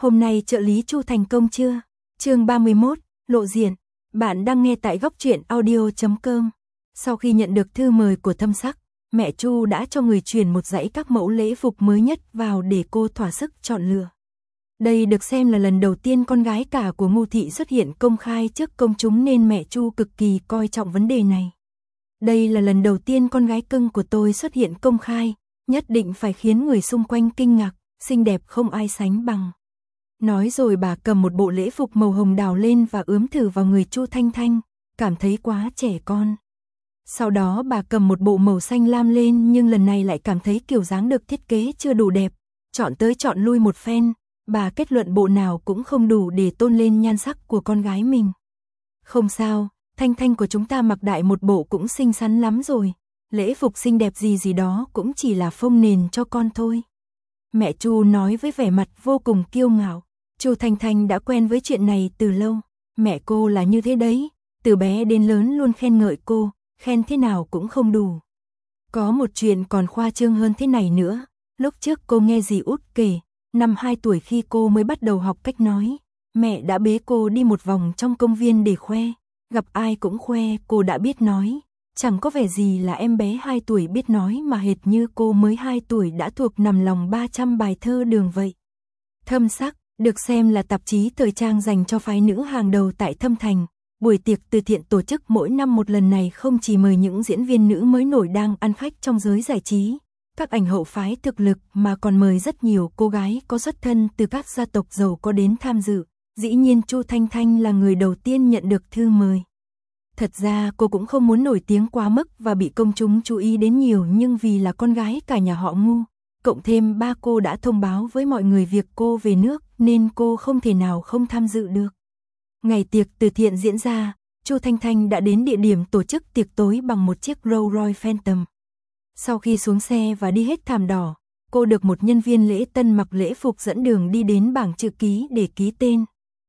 Hôm nay trợ lý Chu thành công chưa? Chương 31, lộ diện. Bạn đang nghe tại góc truyện audio.com. Sau khi nhận được thư mời của Thâm Sắc, mẹ Chu đã cho người chuyển một dãy các mẫu lễ phục mới nhất vào để cô thỏa sức chọn lựa. Đây được xem là lần đầu tiên con gái cả của Ngô thị xuất hiện công khai trước công chúng nên mẹ Chu cực kỳ coi trọng vấn đề này. Đây là lần đầu tiên con gái cưng của tôi xuất hiện công khai, nhất định phải khiến người xung quanh kinh ngạc, xinh đẹp không ai sánh bằng. Nói rồi bà cầm một bộ lễ phục màu hồng đào lên và ướm thử vào người Chu Thanh Thanh, cảm thấy quá trẻ con. Sau đó bà cầm một bộ màu xanh lam lên nhưng lần này lại cảm thấy kiểu dáng được thiết kế chưa đủ đẹp. Chọn tới chọn lui một phen, bà kết luận bộ nào cũng không đủ để tôn lên nhan sắc của con gái mình. Không sao, Thanh Thanh của chúng ta mặc đại một bộ cũng xinh xắn lắm rồi. Lễ phục xinh đẹp gì đó cũng chỉ là phông nền cho con thôi. Mẹ Chu nói với vẻ mặt vô cùng kiêu ngạo. Chu Thanh Thanh đã quen với chuyện này từ lâu. Mẹ cô là như thế đấy, từ bé đến lớn luôn khen ngợi cô, khen thế nào cũng không đủ. Có một chuyện còn khoa trương hơn thế này nữa. Lúc trước cô nghe dì út kể, năm 2 tuổi khi cô mới bắt đầu học cách nói, mẹ đã bế cô đi một vòng trong công viên để khoe. Gặp ai cũng khoe cô đã biết nói. Chẳng có vẻ gì là em bé 2 tuổi biết nói mà hệt như cô mới 2 tuổi đã thuộc nằm lòng 300 bài thơ đường vậy. Thâm Sắc, được xem là tạp chí thời trang dành cho phái nữ hàng đầu tại Thâm Thành. Buổi tiệc từ thiện tổ chức mỗi năm một lần này không chỉ mời những diễn viên nữ mới nổi đang ăn khách trong giới giải trí, các ảnh hậu phái thực lực mà còn mời rất nhiều cô gái có xuất thân từ các gia tộc giàu có đến tham dự. Dĩ nhiên Chu Thanh Thanh là người đầu tiên nhận được thư mời. Thật ra cô cũng không muốn nổi tiếng quá mức và bị công chúng chú ý đến nhiều nhưng vì là con gái cả nhà họ Ngu, cộng thêm ba cô đã thông báo với mọi người việc cô về nước nên cô không thể nào không tham dự được. Ngày tiệc từ thiện diễn ra, Chu Thanh Thanh đã đến địa điểm tổ chức tiệc tối bằng một chiếc Rolls Royce Phantom. Sau khi xuống xe và đi hết thảm đỏ, cô được một nhân viên lễ tân mặc lễ phục dẫn đường đi đến bảng chữ ký để ký tên.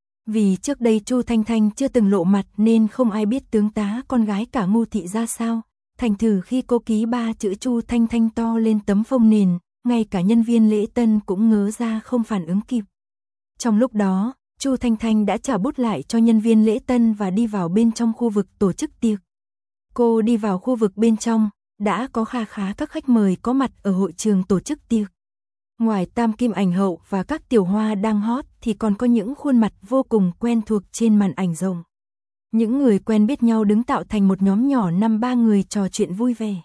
Vì trước đây Chu Thanh Thanh chưa từng lộ mặt nên không ai biết tướng tá con gái cả Ngô thị ra sao. Thành thử khi cô ký 3 chữ Chu Thanh Thanh to lên tấm phông nền, ngay cả nhân viên lễ tân cũng ngớ ra không phản ứng kịp. Trong lúc đó, Chu Thanh Thanh đã trả bút lại cho nhân viên lễ tân và đi vào bên trong khu vực tổ chức tiệc. Cô đi vào khu vực bên trong, đã có kha khá các khách mời có mặt ở hội trường tổ chức tiệc. Ngoài Tam Kim ảnh hậu và các tiểu hoa đang hot thì còn có những khuôn mặt vô cùng quen thuộc trên màn ảnh rộng. Những người quen biết nhau đứng tạo thành một nhóm nhỏ 5-3 người trò chuyện vui vẻ.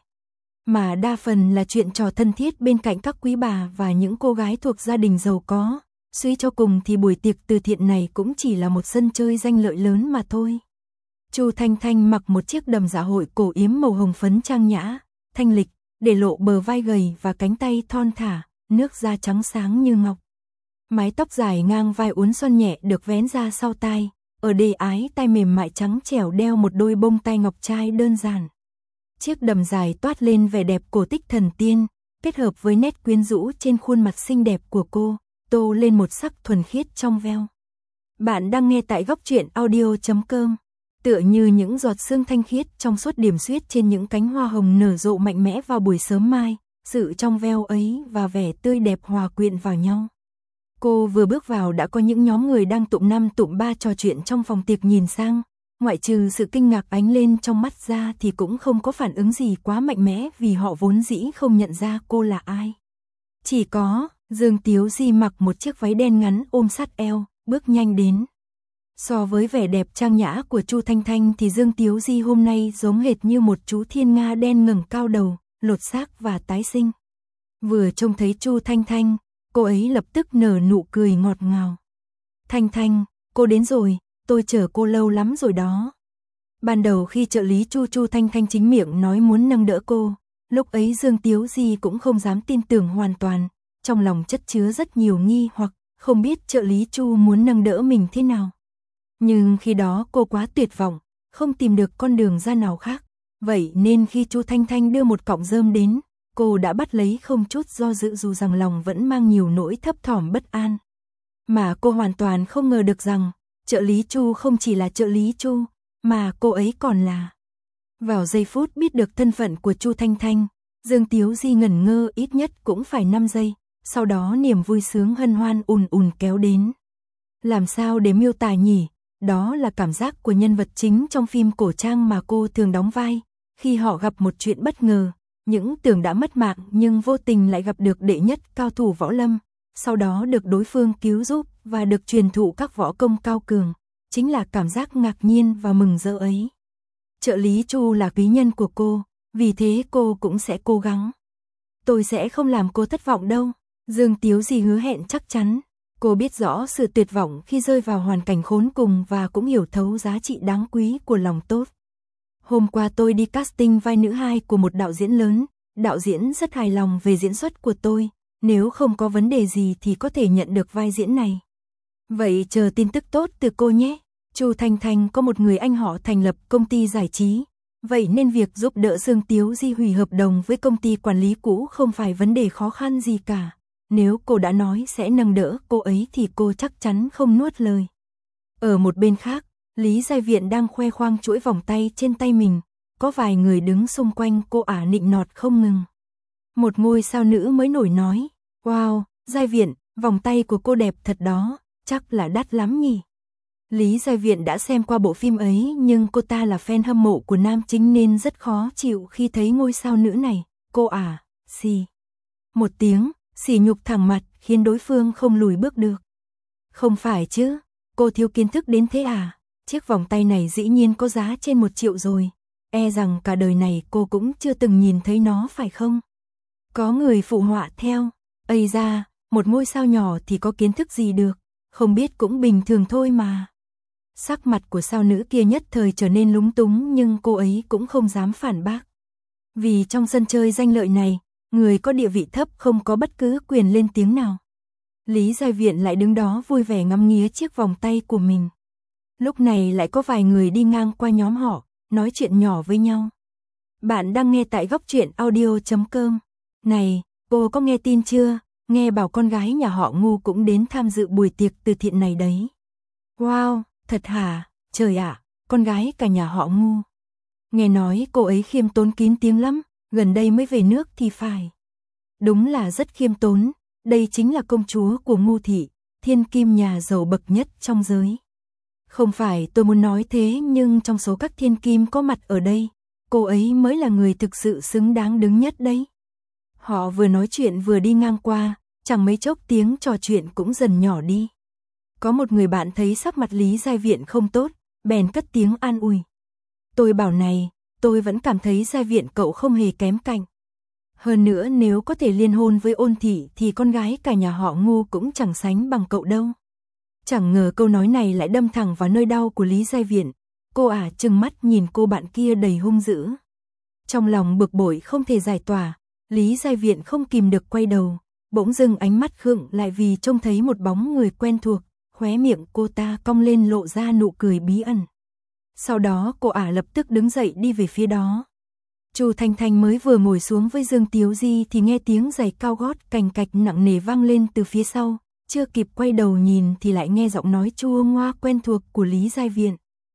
Mà đa phần là chuyện trò thân thiết bên cạnh các quý bà và những cô gái thuộc gia đình giàu có. Suy cho cùng thì buổi tiệc từ thiện này cũng chỉ là một sân chơi danh lợi lớn mà thôi. Chu Thanh Thanh mặc một chiếc đầm dạ hội cổ yếm màu hồng phấn trang nhã, thanh lịch, để lộ bờ vai gầy và cánh tay thon thả, nước da trắng sáng như ngọc. Mái tóc dài ngang vai uốn xoăn nhẹ được vén ra sau tai, ở đê ái tai mềm mại trắng trẻo đeo một đôi bông tai ngọc trai đơn giản. Chiếc đầm dài toát lên vẻ đẹp cổ tích thần tiên, kết hợp với nét quyến rũ trên khuôn mặt xinh đẹp của cô, tô lên một sắc thuần khiết trong veo. Bạn đang nghe tại góc truyện audio.com. Tựa như những giọt sương thanh khiết trong suốt điểm xuyết trên những cánh hoa hồng nở rộ mạnh mẽ vào buổi sớm mai, sự trong veo ấy và vẻ tươi đẹp hòa quyện vào nhau. Cô vừa bước vào đã có những nhóm người đang tụm 5 tụm 3 trò chuyện trong phòng tiệc nhìn sang, ngoại trừ sự kinh ngạc ánh lên trong mắt ra thì cũng không có phản ứng gì quá mạnh mẽ vì họ vốn dĩ không nhận ra cô là ai. Chỉ có Dương Tiếu Di mặc một chiếc váy đen ngắn ôm sát eo, bước nhanh đến. So với vẻ đẹp trang nhã của Chu Thanh Thanh thì Dương Tiếu Di hôm nay giống hệt như một chú thiên nga đen ngẩng cao đầu, lột xác và tái sinh. Vừa trông thấy Chu Thanh Thanh, cô ấy lập tức nở nụ cười ngọt ngào. Thanh Thanh, cô đến rồi, tôi chờ cô lâu lắm rồi đó. Ban đầu khi trợ lý Chu Thanh Thanh chính miệng nói muốn nâng đỡ cô, lúc ấy Dương Tiếu Di cũng không dám tin tưởng hoàn toàn, trong lòng chất chứa rất nhiều nghi hoặc, không biết trợ lý Chu muốn nâng đỡ mình thế nào. Nhưng khi đó cô quá tuyệt vọng, không tìm được con đường ra nào khác. Vậy nên khi Chu Thanh Thanh đưa một cọng rơm đến, cô đã bắt lấy không chút do dự dù rằng lòng vẫn mang nhiều nỗi thấp thỏm bất an. Mà cô hoàn toàn không ngờ được rằng, trợ lý Chu không chỉ là trợ lý Chu, mà cô ấy còn là. Vào giây phút biết được thân phận của Chu Thanh Thanh, Dương Tiếu Di ngẩn ngơ ít nhất cũng phải 5 giây, sau đó niềm vui sướng hân hoan ùn ùn kéo đến. Làm sao để miêu tả nhỉ? Đó là cảm giác của nhân vật chính trong phim cổ trang mà cô thường đóng vai, khi họ gặp một chuyện bất ngờ, những tưởng đã mất mạng nhưng vô tình lại gặp được đệ nhất cao thủ võ lâm, sau đó được đối phương cứu giúp và được truyền thụ các võ công cao cường, chính là cảm giác ngạc nhiên và mừng rỡ ấy. Trợ lý Chu là quý nhân của cô, vì thế cô cũng sẽ cố gắng. Tôi sẽ không làm cô thất vọng đâu, Dương Tiếu Di hứa hẹn chắc chắn. Cô biết rõ sự tuyệt vọng khi rơi vào hoàn cảnh khốn cùng và cũng hiểu thấu giá trị đáng quý của lòng tốt. Hôm qua tôi đi casting vai nữ 2 của một đạo diễn lớn, đạo diễn rất hài lòng về diễn xuất của tôi, nếu không có vấn đề gì thì có thể nhận được vai diễn này. Vậy chờ tin tức tốt từ cô nhé. Chu Thanh Thanh có một người anh họ thành lập công ty giải trí, vậy nên việc giúp đỡ Dương Tiếu Di hủy hợp đồng với công ty quản lý cũ không phải vấn đề khó khăn gì cả. Nếu cô đã nói sẽ nâng đỡ cô ấy thì cô chắc chắn không nuốt lời. Ở một bên khác, Lý Giai Viện đang khoe khoang chuỗi vòng tay trên tay mình, có vài người đứng xung quanh cô ả nịnh nọt không ngừng. Một ngôi sao nữ mới nổi nói, wow, Giai Viện, vòng tay của cô đẹp thật đó, chắc là đắt lắm nhỉ. Lý Giai Viện đã xem qua bộ phim ấy nhưng cô ta là fan hâm mộ của nam chính nên rất khó chịu khi thấy ngôi sao nữ này, cô ả, xì. Một tiếng, sỉ nhục thẳng mặt khiến đối phương không lùi bước được. Không phải chứ, cô thiếu kiến thức đến thế à, chiếc vòng tay này dĩ nhiên có giá trên 1 triệu rồi, e rằng cả đời này cô cũng chưa từng nhìn thấy nó phải không? Có người phụ họa theo, ây da, một ngôi sao nhỏ thì có kiến thức gì được, không biết cũng bình thường thôi mà. Sắc mặt của sao nữ kia nhất thời trở nên lúng túng nhưng cô ấy cũng không dám phản bác. Vì trong sân chơi danh lợi này, người có địa vị thấp không có bất cứ quyền lên tiếng nào. Lý Giai Viện lại đứng đó vui vẻ ngắm nghía chiếc vòng tay của mình. Lúc này lại có vài người đi ngang qua nhóm họ, nói chuyện nhỏ với nhau. Bạn đang nghe tại góc truyện audio.com. Này, cô có nghe tin chưa? Nghe bảo con gái nhà họ Ngu cũng đến tham dự buổi tiệc từ thiện này đấy. Wow, thật hả? Trời ạ, con gái cả nhà họ Ngu. Nghe nói cô ấy khiêm tốn kín tiếng lắm, gần đây mới về nước thì phải. Đúng là rất khiêm tốn, đây chính là công chúa của Ngu thị, thiên kim nhà giàu bậc nhất trong giới. Không phải tôi muốn nói thế nhưng trong số các thiên kim có mặt ở đây, cô ấy mới là người thực sự xứng đáng đứng nhất đấy. Họ vừa nói chuyện vừa đi ngang qua, chẳng mấy chốc tiếng trò chuyện cũng dần nhỏ đi. Có một người bạn thấy sắc mặt Lý Giai Viện không tốt, bèn cất tiếng an ủi. Tôi bảo này, tôi vẫn cảm thấy Giai Viện cậu không hề kém cạnh. Hơn nữa nếu có thể liên hôn với Ôn thị thì con gái cả nhà họ Ngu cũng chẳng sánh bằng cậu đâu. Chẳng ngờ câu nói này lại đâm thẳng vào nơi đau của Lý Giai Viện. Cô ả trừng mắt nhìn cô bạn kia đầy hung dữ. Trong lòng bực bội không thể giải tỏa, Lý Giai Viện không kìm được quay đầu, bỗng dưng ánh mắt khựng lại vì trông thấy một bóng người quen thuộc, khóe miệng cô ta cong lên lộ ra nụ cười bí ẩn. Sau đó cô ả lập tức đứng dậy đi về phía đó. Chu Thanh Thanh mới vừa ngồi xuống với Dương Tiếu Di thì nghe tiếng giày cao gót cành cạch nặng nề vang lên từ phía sau, chưa kịp quay đầu nhìn thì lại nghe giọng nói chua ngoa quen thuộc của Lý Giai Viện.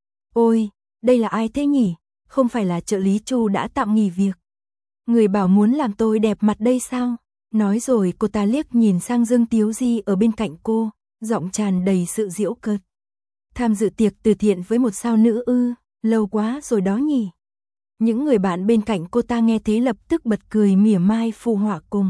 Ôi, đây là ai thế nhỉ? Không phải là trợ lý Chu đã tạm nghỉ việc. Người bảo muốn làm tôi đẹp mặt đây sao? Nói rồi cô ta liếc nhìn sang Dương Tiếu Di ở bên cạnh cô, giọng tràn đầy sự giễu cợt. Tham dự tiệc từ thiện với một sao nữ ư, lâu quá rồi đó nhỉ. Những người bạn bên cạnh cô ta nghe thế lập tức bật cười mỉa mai phụ họa cùng.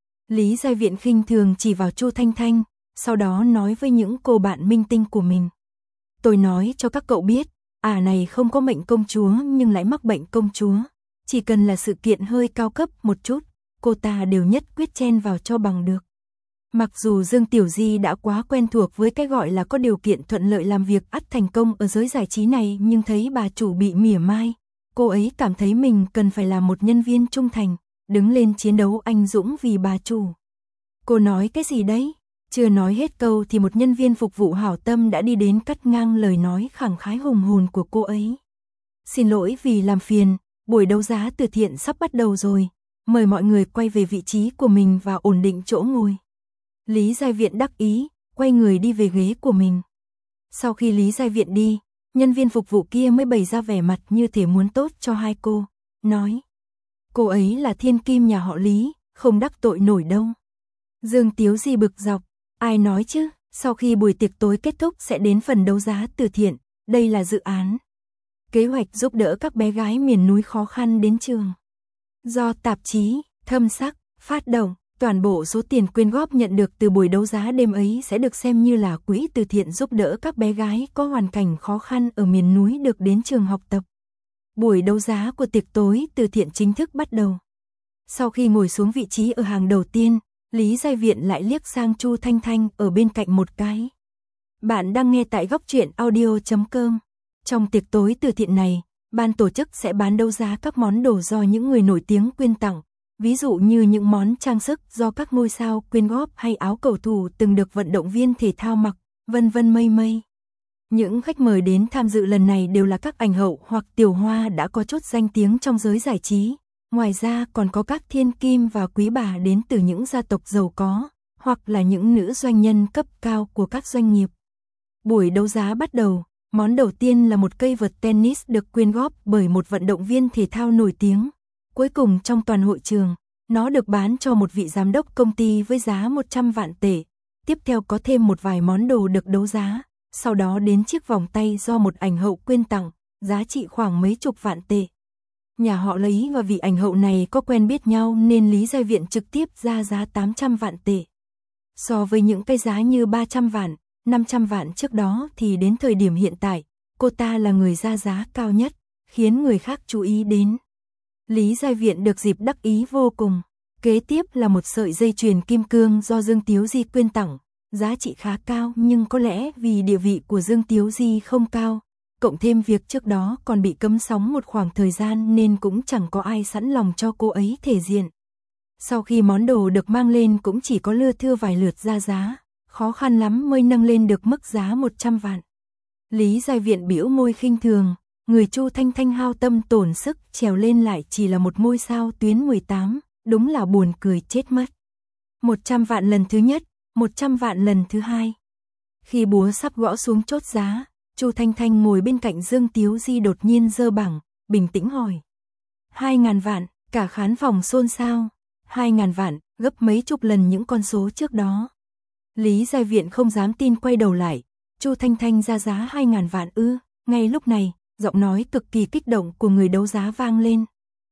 Lý Giai Viện khinh thường chỉ vào Chu Thanh Thanh, sau đó nói với những cô bạn minh tinh của mình. Tôi nói cho các cậu biết, này không có mệnh công chúa nhưng lại mắc bệnh công chúa. Chỉ cần là sự kiện hơi cao cấp một chút, cô ta đều nhất quyết chen vào cho bằng được. Mặc dù Dương Tiểu Di đã quá quen thuộc với cái gọi là có điều kiện thuận lợi làm việc ắt thành công ở giới giải trí này nhưng thấy bà chủ bị mỉa mai, cô ấy cảm thấy mình cần phải là một nhân viên trung thành, đứng lên chiến đấu anh dũng vì bà chủ. Cô nói cái gì đấy? Chưa nói hết câu thì một nhân viên phục vụ hảo tâm đã đi đến cắt ngang lời nói khẳng khái hùng hồn của cô ấy. Xin lỗi vì làm phiền, buổi đấu giá từ thiện sắp bắt đầu rồi, mời mọi người quay về vị trí của mình và ổn định chỗ ngồi. Lý Giai Viện đắc ý, quay người đi về ghế của mình. Sau khi Lý Giai Viện đi, nhân viên phục vụ kia mới bày ra vẻ mặt như thể muốn tốt cho hai cô, nói. Cô ấy là thiên kim nhà họ Lý, không đắc tội nổi đâu. Dương Tiếu Di bực dọc, ai nói chứ, Sau khi buổi tiệc tối kết thúc sẽ đến phần đấu giá từ thiện, đây là dự án kế hoạch giúp đỡ các bé gái miền núi khó khăn đến trường. Do tạp chí Thâm Sắc phát động, toàn bộ số tiền quyên góp nhận được từ buổi đấu giá đêm ấy sẽ được xem như là quỹ từ thiện giúp đỡ các bé gái có hoàn cảnh khó khăn ở miền núi được đến trường học tập. Buổi đấu giá của tiệc tối từ thiện chính thức bắt đầu. Sau khi ngồi xuống vị trí ở hàng đầu tiên, Lý Giai Viện lại liếc sang Chu Thanh Thanh ở bên cạnh một cái. Bạn đang nghe tại góc truyện audio.com. Trong tiệc tối từ thiện này, ban tổ chức sẽ bán đấu giá các món đồ do những người nổi tiếng quyên tặng, ví dụ như những món trang sức do các ngôi sao quyên góp hay áo cầu thủ từng được vận động viên thể thao mặc, vân vân mây mây. Những khách mời đến tham dự lần này đều là các ảnh hậu hoặc tiểu hoa đã có chút danh tiếng trong giới giải trí. Ngoài ra còn có các thiên kim và quý bà đến từ những gia tộc giàu có, hoặc là những nữ doanh nhân cấp cao của các doanh nghiệp. Buổi đấu giá bắt đầu, món đầu tiên là một cây vợt tennis được quyên góp bởi một vận động viên thể thao nổi tiếng. Cuối cùng trong toàn hội trường, nó được bán cho một vị giám đốc công ty với giá 100 vạn tệ. Tiếp theo có thêm một vài món đồ được đấu giá, sau đó đến chiếc vòng tay do một ảnh hậu quyên tặng, giá trị khoảng mấy chục vạn tệ. Nhà họ Lý và vị ảnh hậu này có quen biết nhau nên Lý Giai Viện trực tiếp ra giá 800 vạn tệ. So với những cái giá như 300 vạn, 500 vạn trước đó thì đến thời điểm hiện tại, cô ta là người ra giá cao nhất, khiến người khác chú ý đến. Lý Giai Viện được dịp đắc ý vô cùng. Kế tiếp là một sợi dây chuyền kim cương do Dương Tiếu Di quyên tặng, giá trị khá cao nhưng có lẽ vì địa vị của Dương Tiếu Di không cao, cộng thêm việc trước đó còn bị cấm sóng một khoảng thời gian nên cũng chẳng có ai sẵn lòng cho cô ấy thể diện. Sau khi món đồ được mang lên cũng chỉ có lưa thưa vài lượt ra giá, khó khăn lắm mới nâng lên được mức giá 100 vạn. Lý Giai Viện bĩu môi khinh thường, người Chu Thanh Thanh hao tâm tổn sức trèo lên lại chỉ là một ngôi sao tuyến 18, đúng là buồn cười chết mất. 100 vạn lần thứ nhất, 100 vạn lần thứ hai. Khi búa sắp gõ xuống chốt giá, Chu Thanh Thanh ngồi bên cạnh Dương Tiếu Di đột nhiên giơ bảng, bình tĩnh hỏi. 2.000 vạn, cả khán phòng xôn xao. 2.000 vạn, gấp mấy chục lần những con số trước đó. Lý Giai Viện không dám tin quay đầu lại, Chu Thanh Thanh ra giá 2.000 vạn ư? Ngay lúc này, giọng nói cực kỳ kích động của người đấu giá vang lên.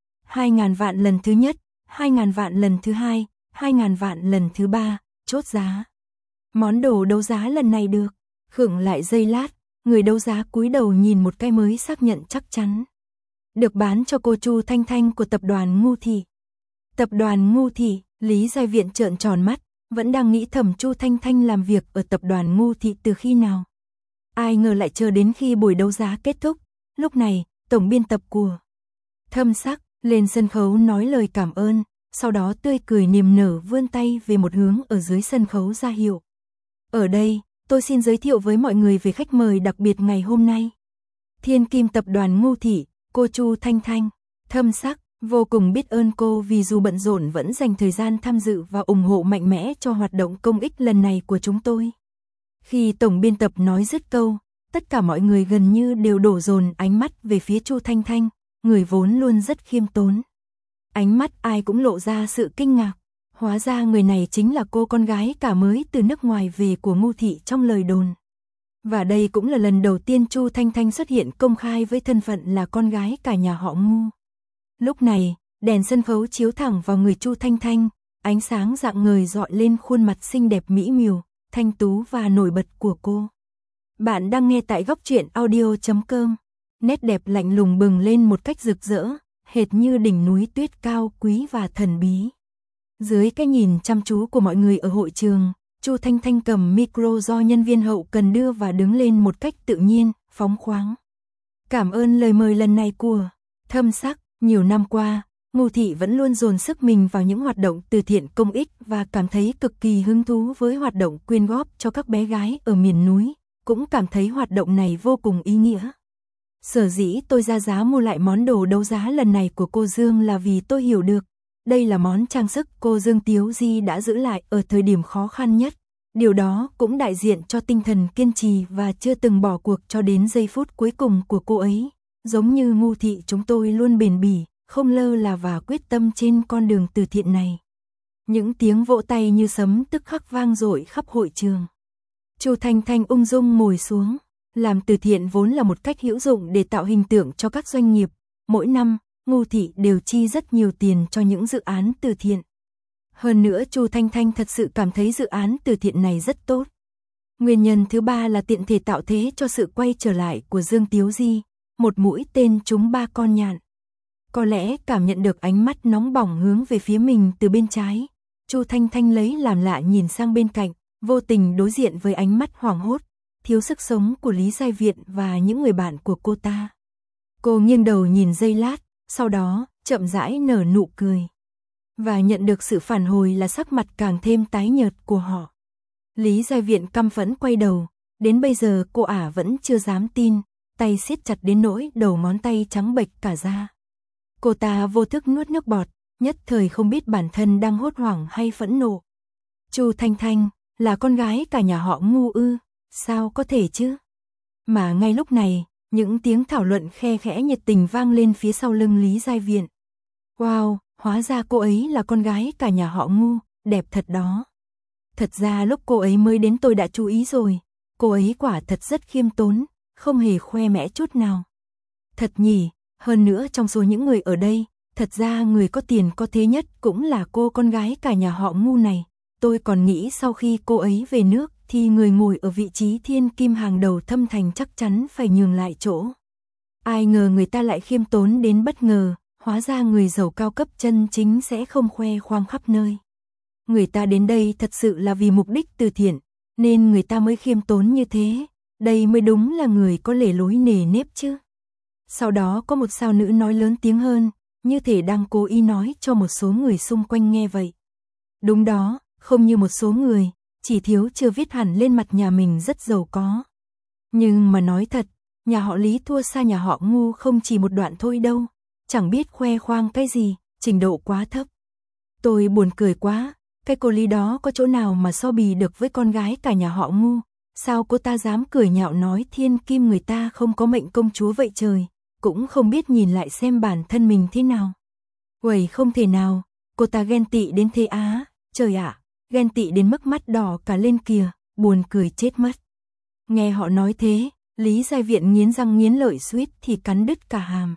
2.000 vạn lần thứ nhất, 2.000 vạn lần thứ hai, 2.000 vạn lần thứ ba, chốt giá. Món đồ đấu giá lần này được. Khựng lại giây lát, người đấu giá cúi đầu nhìn một cái mới xác nhận chắc chắn. Được bán cho cô Chu Thanh Thanh của tập đoàn Ngu Thị. Tập đoàn Ngu Thị, Lý Giai Viện trợn tròn mắt, vẫn đang nghĩ thầm Chu Thanh Thanh làm việc ở tập đoàn Ngu Thị từ khi nào. Ai ngờ lại chờ đến khi buổi đấu giá kết thúc, lúc này, tổng biên tập của Thâm Sắc lên sân khấu nói lời cảm ơn, sau đó tươi cười niềm nở vươn tay về một hướng ở dưới sân khấu ra hiệu. Ở đây, tôi xin giới thiệu với mọi người về khách mời đặc biệt ngày hôm nay. Thiên kim tập đoàn Ngu Thị, cô Chu Thanh Thanh. Thâm Sắc vô cùng biết ơn cô vì dù bận rộn vẫn dành thời gian tham dự và ủng hộ mạnh mẽ cho hoạt động công ích lần này của chúng tôi. Khi tổng biên tập nói dứt câu, tất cả mọi người gần như đều đổ dồn ánh mắt về phía Chu Thanh Thanh, người vốn luôn rất khiêm tốn. Ánh mắt ai cũng lộ ra sự kinh ngạc. Hóa ra người này chính là cô con gái cả mới từ nước ngoài về của Ngu Thị trong lời đồn. Và đây cũng là lần đầu tiên Chu Thanh Thanh xuất hiện công khai với thân phận là con gái cả nhà họ Ngu. Lúc này, đèn sân khấu chiếu thẳng vào người Chu Thanh Thanh, ánh sáng rạng ngời rọi lên khuôn mặt xinh đẹp mỹ miều, thanh tú và nổi bật của cô. Bạn đang nghe tại góc truyện audio.com. Nét đẹp lạnh lùng bừng lên một cách rực rỡ, hệt như đỉnh núi tuyết cao quý và thần bí. Dưới cái nhìn chăm chú của mọi người ở hội trường, Chu Thanh Thanh cầm micro do nhân viên hậu cần đưa và đứng lên một cách tự nhiên, phóng khoáng. Cảm ơn lời mời lần này của Thâm Sắc. Nhiều năm qua, Ngu Thị vẫn luôn dồn sức mình vào những hoạt động từ thiện công ích và cảm thấy cực kỳ hứng thú với hoạt động quyên góp cho các bé gái ở miền núi, cũng cảm thấy hoạt động này vô cùng ý nghĩa. Sở dĩ tôi ra giá mua lại món đồ đấu giá lần này của cô Dương là vì tôi hiểu được, đây là món trang sức cô Dương Tiếu Di đã giữ lại ở thời điểm khó khăn nhất. Điều đó cũng đại diện cho tinh thần kiên trì và chưa từng bỏ cuộc cho đến giây phút cuối cùng của cô ấy. Giống như Ngu Thị chúng tôi luôn bền bỉ, không lơ là và quyết tâm trên con đường từ thiện này. Những tiếng vỗ tay như sấm tức khắc vang dội khắp hội trường. Chu Thanh Thanh ung dung ngồi xuống. Làm từ thiện vốn là một cách hữu dụng để tạo hình tượng cho các doanh nghiệp. Mỗi năm, Ngô thị đều chi rất nhiều tiền cho những dự án từ thiện. Hơn nữa Chu Thanh Thanh thật sự cảm thấy dự án từ thiện này rất tốt. Nguyên nhân thứ ba là tiện thể tạo thế cho sự quay trở lại của Dương Tiếu Di, một mũi tên trúng 3 con nhạn. Có lẽ cảm nhận được ánh mắt nóng bỏng hướng về phía mình từ bên trái, Chu Thanh Thanh lấy làm lạ nhìn sang bên cạnh, vô tình đối diện với ánh mắt hoảng hốt, thiếu sức sống của Lý Giai Viện và những người bạn của cô ta. Cô nghiêng đầu nhìn giây lát, sau đó chậm rãi nở nụ cười. Và nhận được sự phản hồi là sắc mặt càng thêm tái nhợt của họ. Lý Giai Viện căm phẫn quay đầu, đến bây giờ cô ả vẫn chưa dám tin, tay siết chặt đến nỗi đầu ngón tay trắng bệch cả ra. Cô ta vô thức nuốt nước bọt, nhất thời không biết bản thân đang hốt hoảng hay phẫn nộ. Chu Thanh Thanh, là con gái cả nhà họ Ngu ư, sao có thể chứ? Mà ngay lúc này, những tiếng thảo luận khe khẽ nhiệt tình vang lên phía sau lưng Lý Giai Viện. Wow, hóa ra cô ấy là con gái cả nhà họ Ngu, đẹp thật đó. Thật ra lúc cô ấy mới đến tôi đã chú ý rồi, cô ấy quả thật rất khiêm tốn, không hề khoe mẽ chút nào. Thật nhỉ, hơn nữa trong số những người ở đây, thật ra người có tiền có thế nhất cũng là cô con gái cả nhà họ Ngu này. Tôi còn nghĩ sau khi cô ấy về nước thì người ngồi ở vị trí thiên kim hàng đầu Thâm Thành chắc chắn phải nhường lại chỗ. Ai ngờ người ta lại khiêm tốn đến bất ngờ, hóa ra người giàu cao cấp chân chính sẽ không khoe khoang khắp nơi. Người ta đến đây thật sự là vì mục đích từ thiện, nên người ta mới khiêm tốn như thế, đây mới đúng là người có lề lối nề nếp chứ. Sau đó có một sao nữ nói lớn tiếng hơn, như thể đang cố ý nói cho một số người xung quanh nghe vậy. Đúng đó, không như một số người, chỉ thiếu chưa viết hẳn lên mặt nhà mình rất giàu có. Nhưng mà nói thật, nhà họ Lý thua xa nhà họ Ngu không chỉ một đoạn thôi đâu, chẳng biết khoe khoang cái gì, trình độ quá thấp. Tôi buồn cười quá, cái cô Lý đó có chỗ nào mà so bì được với con gái cả nhà họ Ngu, sao cô ta dám cười nhạo nói thiên kim người ta không có mệnh công chúa vậy trời, cũng không biết nhìn lại xem bản thân mình thế nào. Uầy không thể nào, cô ta ghen tị đến thế á, trời ạ, ghen tị đến mức mắt đỏ cả lên kìa, buồn cười chết mất. Nghe họ nói thế, Lý Giai Viện nghiến răng nghiến lợi suýt thì cắn đứt cả hàm.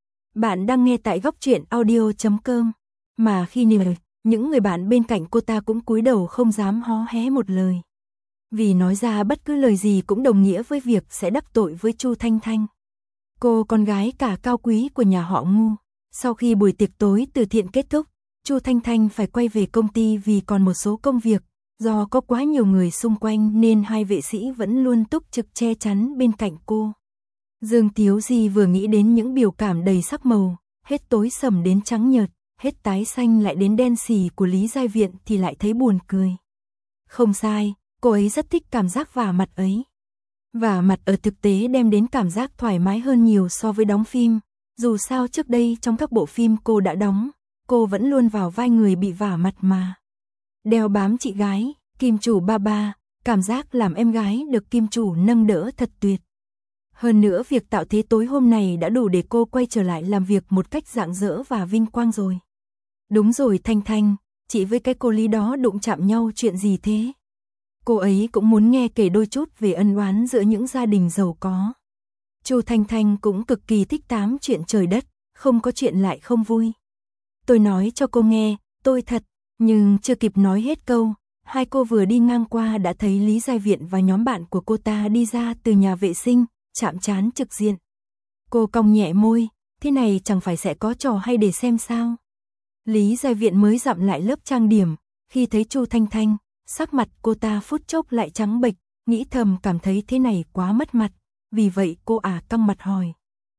Bạn đang nghe tại góc truyện audio.com, mà khi những người bạn bên cạnh cô ta cũng cúi đầu không dám hó hé một lời. Vì nói ra bất cứ lời gì cũng đồng nghĩa với việc sẽ đắc tội với Chu Thanh Thanh. Cô con gái cả cao quý của nhà họ Ngu. Sau khi buổi tiệc tối từ thiện kết thúc, Chu Thanh Thanh phải quay về công ty vì còn một số công việc. Do có quá nhiều người xung quanh nên hai vệ sĩ vẫn luôn túc trực che chắn bên cạnh cô. Dương Tiếu Di vừa nghĩ đến những biểu cảm đầy sắc màu, hết tối sầm đến trắng nhợt, hết tái xanh lại đến đen xì của Lý Giai Viện thì lại thấy buồn cười. Không sai, cô ấy rất thích cảm giác vả mặt ấy. Vả mặt ở thực tế đem đến cảm giác thoải mái hơn nhiều so với đóng phim. Dù sao trước đây trong các bộ phim cô đã đóng, cô vẫn luôn vào vai người bị vả mặt mà. Đeo bám chị gái, kim chủ ba ba, cảm giác làm em gái được kim chủ nâng đỡ thật tuyệt. Hơn nữa việc tạo thế tối hôm này đã đủ để cô quay trở lại làm việc một cách rạng rỡ và vinh quang rồi. Đúng rồi Thanh Thanh, chị với cái cô Lý đó đụng chạm nhau chuyện gì thế? Cô ấy cũng muốn nghe kể đôi chút về ân oán giữa những gia đình giàu có. Chu Thanh Thanh cũng cực kỳ thích tám chuyện trời đất, không có chuyện lại không vui. Tôi nói cho cô nghe, tôi thật, nhưng chưa kịp nói hết câu, hai cô vừa đi ngang qua đã thấy Lý Giai Viện và nhóm bạn của cô ta đi ra từ nhà vệ sinh, chạm trán trực diện. Cô cong nhẹ môi, thế này chẳng phải sẽ có trò hay để xem sao? Lý Giai Viện mới dặm lại lớp trang điểm, khi thấy Chu Thanh Thanh, sắc mặt cô ta phút chốc lại trắng bệch, nghĩ thầm cảm thấy thế này quá mất mặt, vì vậy cô căng mặt hỏi.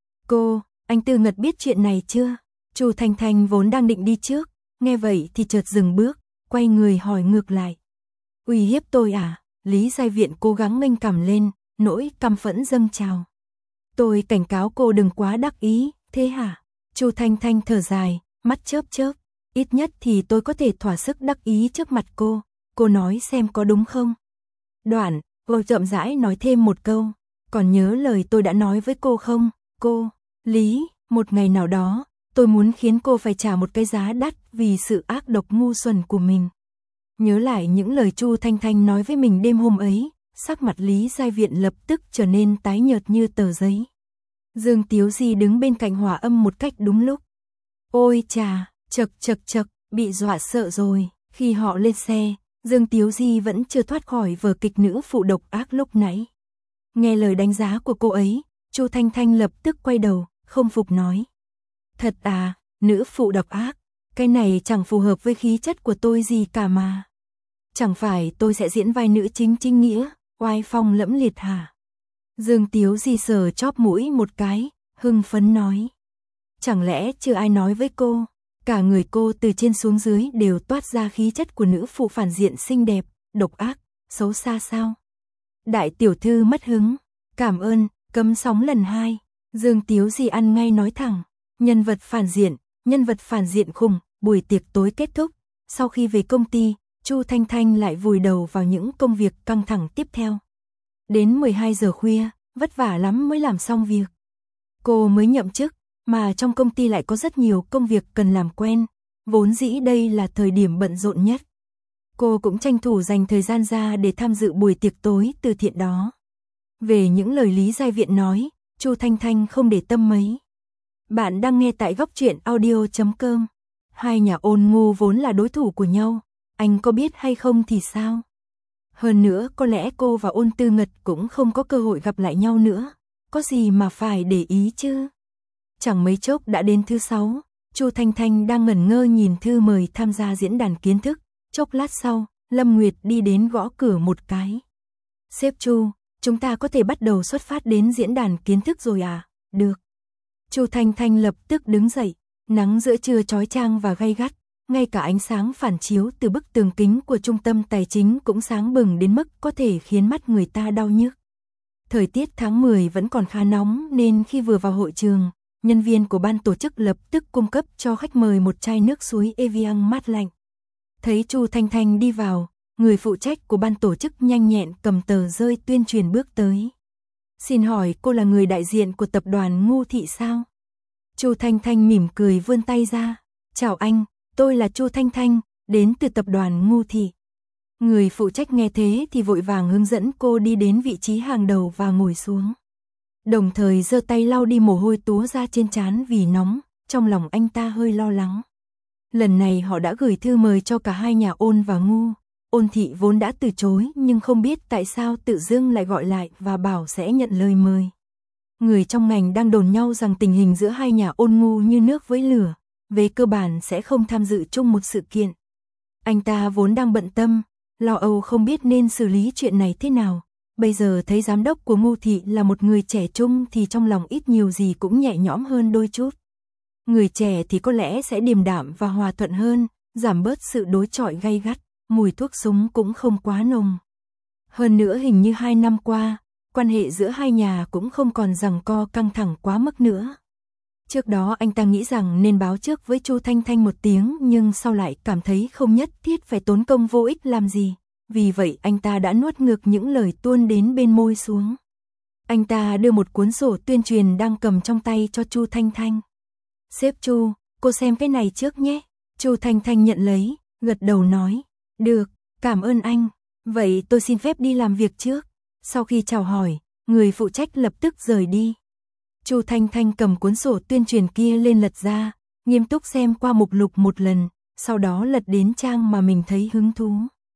Cô, anh Tư Ngật biết chuyện này chưa? Chu Thanh Thanh vốn đang định đi trước, nghe vậy thì chợt dừng bước, quay người hỏi ngược lại. Uy hiếp tôi à? Lý Giai Viện cố gắng nghênh cằm lên, nỗi căm phẫn dâng trào. Tôi cảnh cáo cô đừng quá đắc ý, thế hả? Chu Thanh Thanh thở dài, mắt chớp chớp, ít nhất thì tôi có thể thỏa sức đắc ý trước mặt cô nói xem có đúng không? Đoạn, cô chậm rãi nói thêm một câu, còn nhớ lời tôi đã nói với cô không? Cô, Lý, một ngày nào đó, tôi muốn khiến cô phải trả một cái giá đắt vì sự ác độc ngu xuẩn của mình. Nhớ lại những lời Chu Thanh Thanh nói với mình đêm hôm ấy, Sắc mặt Lý Giai Viện lập tức trở nên tái nhợt như tờ giấy. Dương Tiếu Di đứng bên cạnh hòa âm một cách đúng lúc. Ôi chà, chậc, bị dọa sợ rồi. Khi họ lên xe, Dương Tiếu Di vẫn chưa thoát khỏi vở kịch nữ phụ độc ác lúc nãy. Nghe lời đánh giá của cô ấy, Chu Thanh Thanh lập tức quay đầu, không phục nói. Thật à, nữ phụ độc ác, cái này chẳng phù hợp với khí chất của tôi gì cả mà. Chẳng phải tôi sẽ diễn vai nữ chính chính nghĩa, oai phong lẫm liệt hả? Dương Tiếu Di sờ chóp mũi một cái, hưng phấn nói. Chẳng lẽ chưa ai nói với cô, cả người cô từ trên xuống dưới đều toát ra khí chất của nữ phụ phản diện xinh đẹp, độc ác, xấu xa sao? Đại tiểu thư mất hứng, cảm ơn, cấm sóng lần 2. Dương Tiếu Di ăn ngay nói thẳng, nhân vật phản diện khủng. Buổi tiệc tối kết thúc, sau khi về công ty, Chu Thanh Thanh lại vùi đầu vào những công việc căng thẳng tiếp theo. Đến 12 giờ khuya, vất vả lắm mới làm xong việc. Cô mới nhậm chức, mà trong công ty lại có rất nhiều công việc cần làm quen, vốn dĩ đây là thời điểm bận rộn nhất. Cô cũng tranh thủ dành thời gian ra để tham dự buổi tiệc tối từ thiện đó. Về những lời Lý Giai Viện nói, Chu Thanh Thanh không để tâm mấy. Bạn đang nghe tại góc truyện audio.com. Hai nhà Ôn Ngu vốn là đối thủ của nhau, anh có biết hay không thì sao? Hơn nữa có lẽ cô và Ôn Tư Ngật cũng không có cơ hội gặp lại nhau nữa, có gì mà phải để ý chứ? Chẳng mấy chốc đã đến thứ 6, Chu Thanh Thanh đang ngẩn ngơ nhìn thư mời tham gia diễn đàn kiến thức, chốc lát sau, Lâm Nguyệt đi đến gõ cửa một cái. Sếp Chu, chúng ta có thể bắt đầu xuất phát đến diễn đàn kiến thức rồi à? Được. Chu Thanh Thanh lập tức đứng dậy, nắng giữa trưa chói chang và gay gắt, ngay cả ánh sáng phản chiếu từ bức tường kính của trung tâm tài chính cũng sáng bừng đến mức có thể khiến mắt người ta đau nhức. Thời tiết tháng 10 vẫn còn khá nóng nên khi vừa vào hội trường, nhân viên của ban tổ chức lập tức cung cấp cho khách mời một chai nước suối Evian mát lạnh. Thấy Chu Thanh Thanh đi vào, người phụ trách của ban tổ chức nhanh nhẹn cầm tờ rơi tuyên truyền bước tới. Xin hỏi cô là người đại diện của tập đoàn Ngu Thị sao? Chu Thanh Thanh mỉm cười vươn tay ra. Chào anh, tôi là Chu Thanh Thanh, đến từ tập đoàn Ngu Thị. Người phụ trách nghe thế thì vội vàng hướng dẫn cô đi đến vị trí hàng đầu và ngồi xuống. Đồng thời giơ tay lau đi mồ hôi túa ra trên trán vì nóng, trong lòng anh ta hơi lo lắng. Lần này họ đã gửi thư mời cho cả hai nhà Ôn và Ngu. Ôn Thị vốn đã từ chối nhưng không biết tại sao tự dưng lại gọi lại và bảo sẽ nhận lời mời. Người trong ngành đang đồn nhau rằng tình hình giữa hai nhà Ôn Ngu như nước với lửa, về cơ bản sẽ không tham dự chung một sự kiện. Anh ta vốn đang bận tâm, lo âu không biết nên xử lý chuyện này thế nào. Bây giờ thấy giám đốc của Ngu Thị là một người trẻ trung thì trong lòng ít nhiều gì cũng nhẹ nhõm hơn đôi chút. Người trẻ thì có lẽ sẽ điềm đạm và hòa thuận hơn, giảm bớt sự đối chọi gay gắt, mùi thuốc súng cũng không quá nồng. Hơn nữa hình như 2 năm qua, quan hệ giữa hai nhà cũng không còn giằng co căng thẳng quá mức nữa. Trước đó anh ta nghĩ rằng nên báo trước với Chu Thanh Thanh một tiếng nhưng sau lại cảm thấy không nhất thiết phải tốn công vô ích làm gì. Vì vậy anh ta đã nuốt ngược những lời tuôn đến bên môi xuống. Anh ta đưa một cuốn sổ tuyên truyền đang cầm trong tay cho Chu Thanh Thanh. Sếp Chu, cô xem cái này trước nhé. Chu Thanh Thanh nhận lấy, gật đầu nói. Được, cảm ơn anh. Vậy tôi xin phép đi làm việc trước. Sau khi chào hỏi, người phụ trách lập tức rời đi. Chu Thanh Thanh cầm cuốn sổ tuyên truyền kia lên lật ra, nghiêm túc xem qua mục lục một lần, sau đó lật đến trang mà mình thấy hứng thú.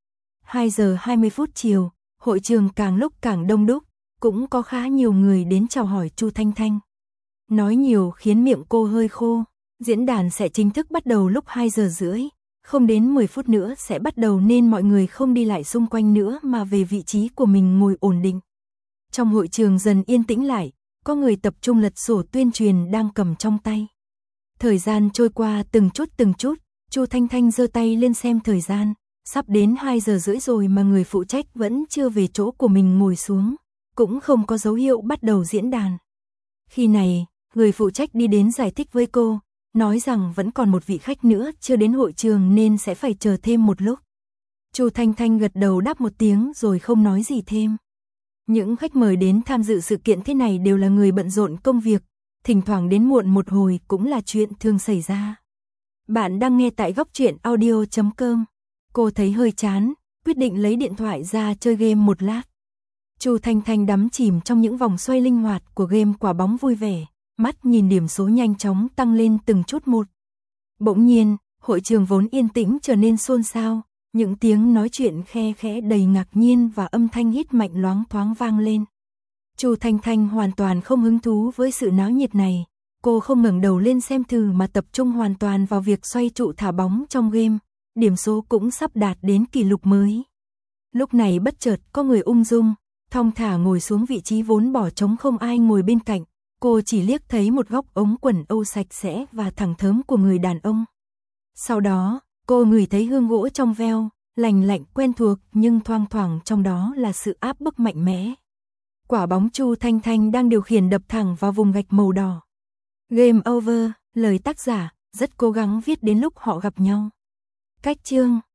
2 giờ 20 phút chiều, hội trường càng lúc càng đông đúc, cũng có khá nhiều người đến chào hỏi Chu Thanh Thanh. Nói nhiều khiến miệng cô hơi khô, diễn đàn sẽ chính thức bắt đầu lúc 2 giờ rưỡi, không đến 10 phút nữa sẽ bắt đầu nên mọi người không đi lại xung quanh nữa mà về vị trí của mình ngồi ổn định. Trong hội trường dần yên tĩnh lại, có người tập trung lật sổ tuyên truyền đang cầm trong tay. Thời gian trôi qua từng chút, Chu Thanh Thanh giơ tay lên xem thời gian, sắp đến 2 giờ rưỡi rồi mà người phụ trách vẫn chưa về chỗ của mình ngồi xuống, cũng không có dấu hiệu bắt đầu diễn đàn. Khi này, người phụ trách đi đến giải thích với cô, nói rằng vẫn còn một vị khách nữa chưa đến hội trường nên sẽ phải chờ thêm một lúc. Chu Thanh Thanh gật đầu đáp một tiếng rồi không nói gì thêm. Những khách mời đến tham dự sự kiện thế này đều là người bận rộn công việc, thỉnh thoảng đến muộn một hồi cũng là chuyện thường xảy ra. Bạn đang nghe tại góc truyện audio.com. Cô thấy hơi chán, quyết định lấy điện thoại ra chơi game một lát. Chu Thanh Thanh đắm chìm trong những vòng xoay linh hoạt của game quả bóng vui vẻ, mắt nhìn điểm số nhanh chóng tăng lên từng chút một. Bỗng nhiên, hội trường vốn yên tĩnh trở nên xôn xao, những tiếng nói chuyện khe khẽ đầy ngạc nhiên và âm thanh hít mạnh loáng thoáng vang lên. Chu Thanh Thanh hoàn toàn không hứng thú với sự náo nhiệt này, cô không ngẩng đầu lên xem thử mà tập trung hoàn toàn vào việc xoay trụ thả bóng trong game, điểm số cũng sắp đạt đến kỷ lục mới. Lúc này bất chợt có người ung dung, thong thả ngồi xuống vị trí vốn bỏ trống không ai ngồi bên cạnh, cô chỉ liếc thấy một góc ống quần Âu sạch sẽ và thẳng thớm của người đàn ông. Sau đó, cô ngửi thấy hương gỗ trong veo, lành lạnh quen thuộc nhưng thoang thoảng trong đó là sự áp bức mạnh mẽ. Quả bóng Chu Thanh Thanh đang điều khiển đập thẳng vào vùng gạch màu đỏ. Game over, lời tác giả, rất cố gắng viết đến lúc họ gặp nhau. Cách chương